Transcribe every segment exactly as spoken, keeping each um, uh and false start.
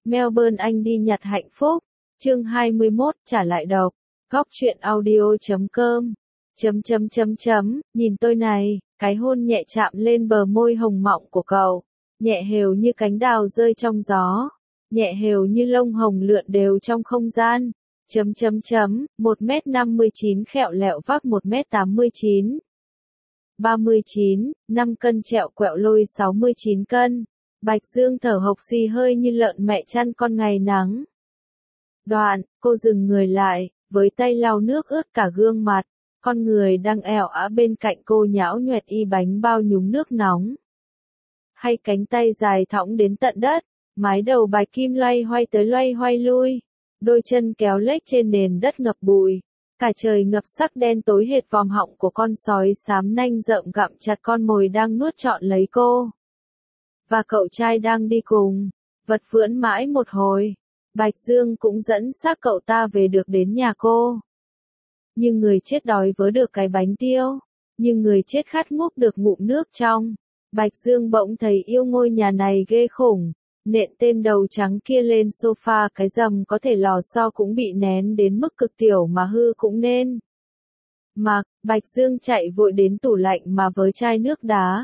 Melbourne Anh đi nhặt hạnh phúc. Chương hai mươi mốt, trả lại độc. Góc truyện audio chấm com. Chấm chấm chấm chấm, nhìn tôi này, cái hôn nhẹ chạm lên bờ môi hồng mọng của cậu. Nhẹ hều như cánh đào rơi trong gió. Nhẹ hều như lông hồng lượn đều trong không gian. Chấm chấm chấm, một mét năm mươi chín khẹo lẹo vác một mét tám mươi chín. ba mươi chín, năm cân trẹo quẹo lôi sáu mươi chín cân. Bạch Dương thở hộc xì hơi như lợn mẹ chăn con ngày nắng. Đoạn, cô dừng người lại, với tay lau nước ướt cả gương mặt. Con người đang ẻo ả bên cạnh cô nhão nhoẹt y bánh bao nhúng nước nóng. Hay cánh tay dài thõng đến tận đất, mái đầu bạch kim loay hoay tới loay hoay lui. Đôi chân kéo lếch trên nền đất ngập bụi. Cả trời ngập sắc đen tối hệt vòm họng của con sói xám nanh rậm gặm chặt con mồi đang nuốt trọn lấy cô. Và cậu trai đang đi cùng, vật vưỡn mãi một hồi. Bạch Dương cũng dẫn xác cậu ta về được đến nhà cô. Nhưng người chết đói vớ được cái bánh tiêu, nhưng người chết khát ngúp được ngụm nước trong. Bạch Dương bỗng thấy yêu ngôi nhà này ghê khủng. Nện tên đầu trắng kia lên sofa, cái rầm có thể lò xo cũng bị nén đến mức cực tiểu mà hư cũng nên. Mặc, Bạch Dương chạy vội đến tủ lạnh mà với chai nước đá.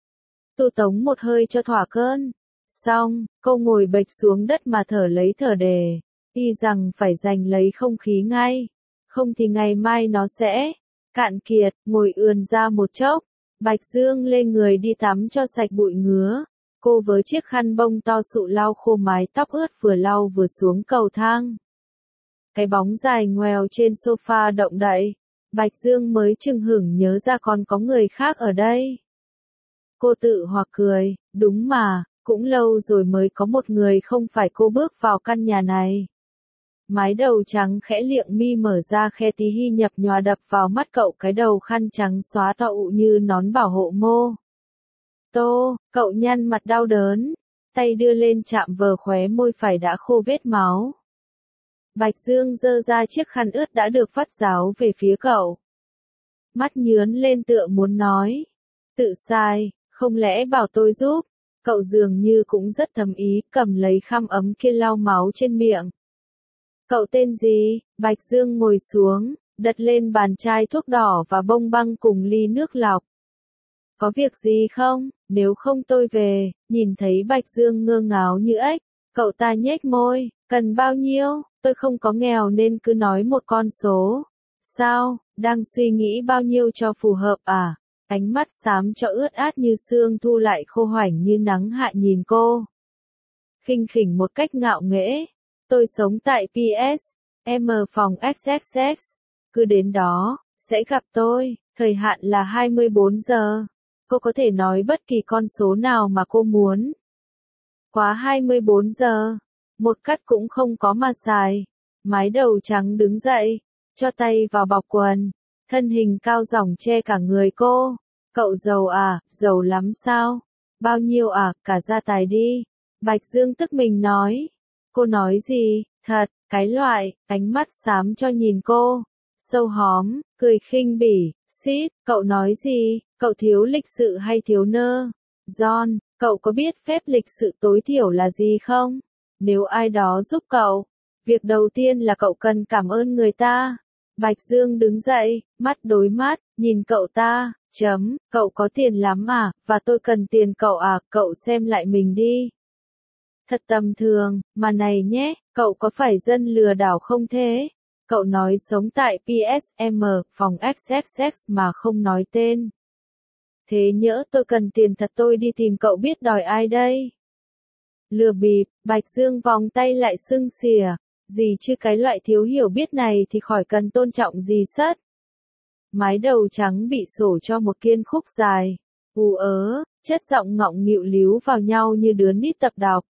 Tu tống một hơi cho thỏa cơn. Xong, cô ngồi bệch xuống đất mà thở lấy thở đề. Y rằng phải giành lấy không khí ngay. Không thì ngày mai nó sẽ cạn kiệt, ngồi ườn ra một chốc. Bạch Dương lê người đi tắm cho sạch bụi ngứa. Cô với chiếc khăn bông to sụ lau khô mái tóc ướt vừa lau vừa xuống cầu thang. Cái bóng dài ngoèo trên sofa động đậy. Bạch Dương mới chừng hửng nhớ ra còn có người khác ở đây. Cô tự hoặc cười, đúng mà, cũng lâu rồi mới có một người không phải cô bước vào căn nhà này. Mái đầu trắng khẽ liệng mi mở ra khe tí hi nhập nhòa đập vào mắt cậu cái đầu khăn trắng xóa to ụ như nón bảo hộ mô. Tô, cậu nhăn mặt đau đớn, tay đưa lên chạm vờ khóe môi phải đã khô vết máu. Bạch Dương giơ ra chiếc khăn ướt đã được vắt ráo về phía cậu. Mắt nhướn lên tựa muốn nói. Tự sai, không lẽ bảo tôi giúp? Cậu dường như cũng rất thầm ý, cầm lấy khăn ấm kia lau máu trên miệng. Cậu tên gì? Bạch Dương ngồi xuống, đặt lên bàn chai thuốc đỏ và bông băng cùng ly nước lọc. Có việc gì không? Nếu không tôi về. Nhìn thấy Bạch Dương ngơ ngáo như ếch, cậu ta nhếch môi. Cần bao nhiêu? Tôi không có nghèo nên cứ nói một con số. Sao? Đang suy nghĩ bao nhiêu cho phù hợp à? Ánh mắt xám cho ướt át như sương thu lại khô hoảnh như nắng hạ nhìn cô. Khinh khỉnh một cách ngạo nghễ. Tôi sống tại pê ét, em phòng ích ích ích. Cứ đến đó, sẽ gặp tôi. Thời hạn là hai mươi bốn giờ. Cô có thể nói bất kỳ con số nào mà cô muốn. Quá hai mươi bốn giờ. Một cắt cũng không có mà xài. Mái đầu trắng đứng dậy, cho tay vào bọc quần. Thân hình cao ròng che cả người cô. Cậu giàu à, giàu lắm sao? Bao nhiêu à, cả gia tài đi. Bạch Dương tức mình nói. Cô nói gì, thật, cái loại, ánh mắt xám cho nhìn cô. Sâu hóm, cười khinh bỉ, xít, cậu nói gì, cậu thiếu lịch sự hay thiếu nơ? John, cậu có biết phép lịch sự tối thiểu là gì không? Nếu ai đó giúp cậu, việc đầu tiên là cậu cần cảm ơn người ta. Bạch Dương đứng dậy, mắt đối mắt, nhìn cậu ta, chấm, cậu có tiền lắm à, và tôi cần tiền cậu à, cậu xem lại mình đi. Thật tầm thường, mà này nhé, cậu có phải dân lừa đảo không thế? Cậu nói sống tại pê ét em, phòng ích ích ích mà không nói tên. Thế nhỡ tôi cần tiền thật tôi đi tìm cậu biết đòi ai đây? Lừa bịp, Bạch Dương vòng tay lại sưng xìa. Gì chứ cái loại thiếu hiểu biết này thì khỏi cần tôn trọng gì sất. Mái đầu trắng bị sổ cho một kiên khúc dài. Ù ớ, chất giọng ngọng nghịu líu vào nhau như đứa nít tập đọc.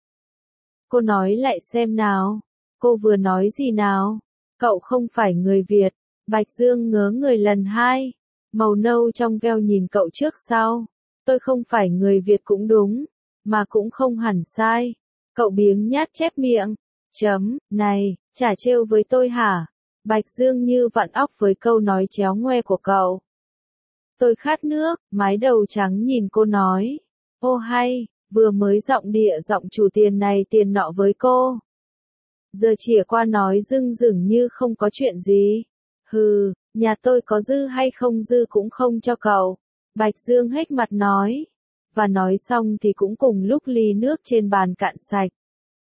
Cô nói lại xem nào. Cô vừa nói gì nào? Cậu không phải người Việt. Bạch Dương ngớ người lần hai. Màu nâu trong veo nhìn cậu trước sau. Tôi không phải người Việt cũng đúng. Mà cũng không hẳn sai. Cậu biếng nhát chép miệng. Chấm, này, chả trêu với tôi hả? Bạch Dương như vặn óc với câu nói chéo ngoe của cậu. Tôi khát nước, mái đầu trắng nhìn cô nói. Ô hay, vừa mới giọng địa giọng chủ tiền này tiền nọ với cô. Giờ chìa qua nói dưng dửng như không có chuyện gì. Hừ, nhà tôi có dư hay không dư cũng không cho cậu. Bạch Dương hếch mặt nói. Và nói xong thì cũng cùng lúc ly nước trên bàn cạn sạch.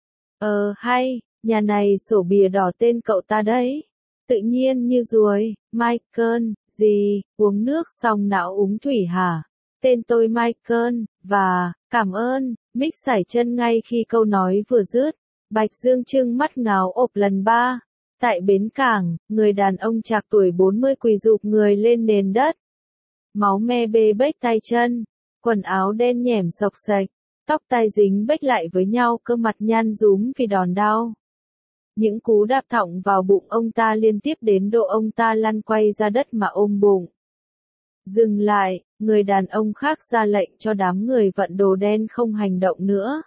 Ờ hay, nhà này sổ bìa đỏ tên cậu ta đấy. Tự nhiên như ruồi, Michael, gì, uống nước xong não uống thủy hả? Tên tôi Michael, và, cảm ơn, Mick sải chân ngay khi câu nói vừa dứt. Bạch Dương trưng mắt ngáo ộp lần ba. Tại bến cảng, người đàn ông trạc tuổi bốn mươi quỳ rụp người lên nền đất. Máu me bê bết tay chân, quần áo đen nhẻm xộc xệch, tóc tai dính bết lại với nhau, cơ mặt nhăn rúm vì đòn đau. Những cú đạp thọng vào bụng ông ta liên tiếp đến độ ông ta lăn quay ra đất mà ôm bụng. Dừng lại, người đàn ông khác ra lệnh cho đám người vận đồ đen không hành động nữa.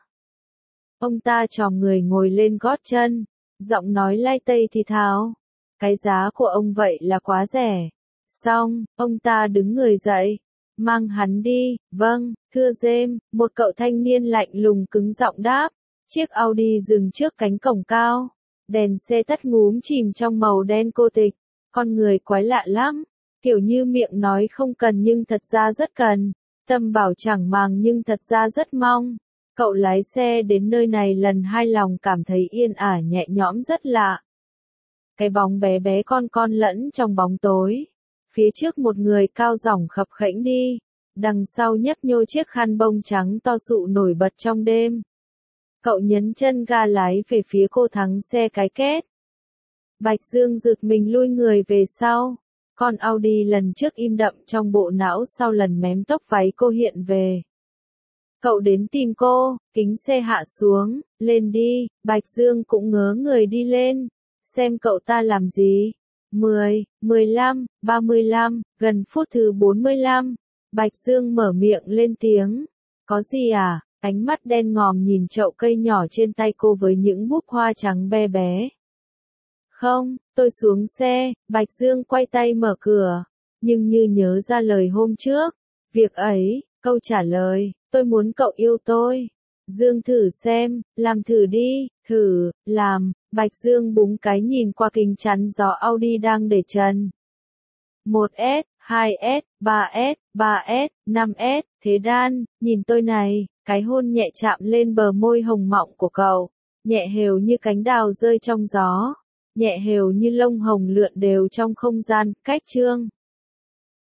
Ông ta chòm người ngồi lên gót chân, giọng nói lai tây thì thào. Cái giá của ông vậy là quá rẻ. Xong, ông ta đứng người dậy. Mang hắn đi, vâng, thưa James, một cậu thanh niên lạnh lùng cứng giọng đáp. Chiếc Audi dừng trước cánh cổng cao. Đèn xe tắt ngúm chìm trong màu đen cô tịch. Con người quái lạ lắm. Kiểu như miệng nói không cần nhưng thật ra rất cần. Tâm bảo chẳng màng nhưng thật ra rất mong. Cậu lái xe đến nơi này lần hai lòng cảm thấy yên ả nhẹ nhõm rất lạ. Cái bóng bé bé con con lẫn trong bóng tối. Phía trước một người cao rỏng khập khẽnh đi. Đằng sau nhấp nhô chiếc khăn bông trắng to sụ nổi bật trong đêm. Cậu nhấn chân ga lái về phía cô thắng xe cái két. Bạch Dương giật mình lui người về sau. Con Audi lần trước im đậm trong bộ não sau lần mém tóc váy cô hiện về. Cậu đến tìm cô, kính xe hạ xuống, lên đi, Bạch Dương cũng ngớ người đi lên. Xem cậu ta làm gì? mười, mười lăm, ba mươi lăm, gần phút thứ bốn mươi lăm. Bạch Dương mở miệng lên tiếng. Có gì à? Ánh mắt đen ngòm nhìn chậu cây nhỏ trên tay cô với những búp hoa trắng be bé. Không, tôi xuống xe, Bạch Dương quay tay mở cửa. Nhưng như nhớ ra lời hôm trước. Việc ấy, câu trả lời, tôi muốn cậu yêu tôi. Dương thử xem, làm thử đi, thử, làm, Bạch Dương búng cái nhìn qua kính chắn gió Audi đang để trần. một S, hai S, ba S, ba S, năm S, thế đan, nhìn tôi này, cái hôn nhẹ chạm lên bờ môi hồng mọng của cậu, nhẹ hều như cánh đào rơi trong gió, nhẹ hều như lông hồng lượn đều trong không gian, cách chương.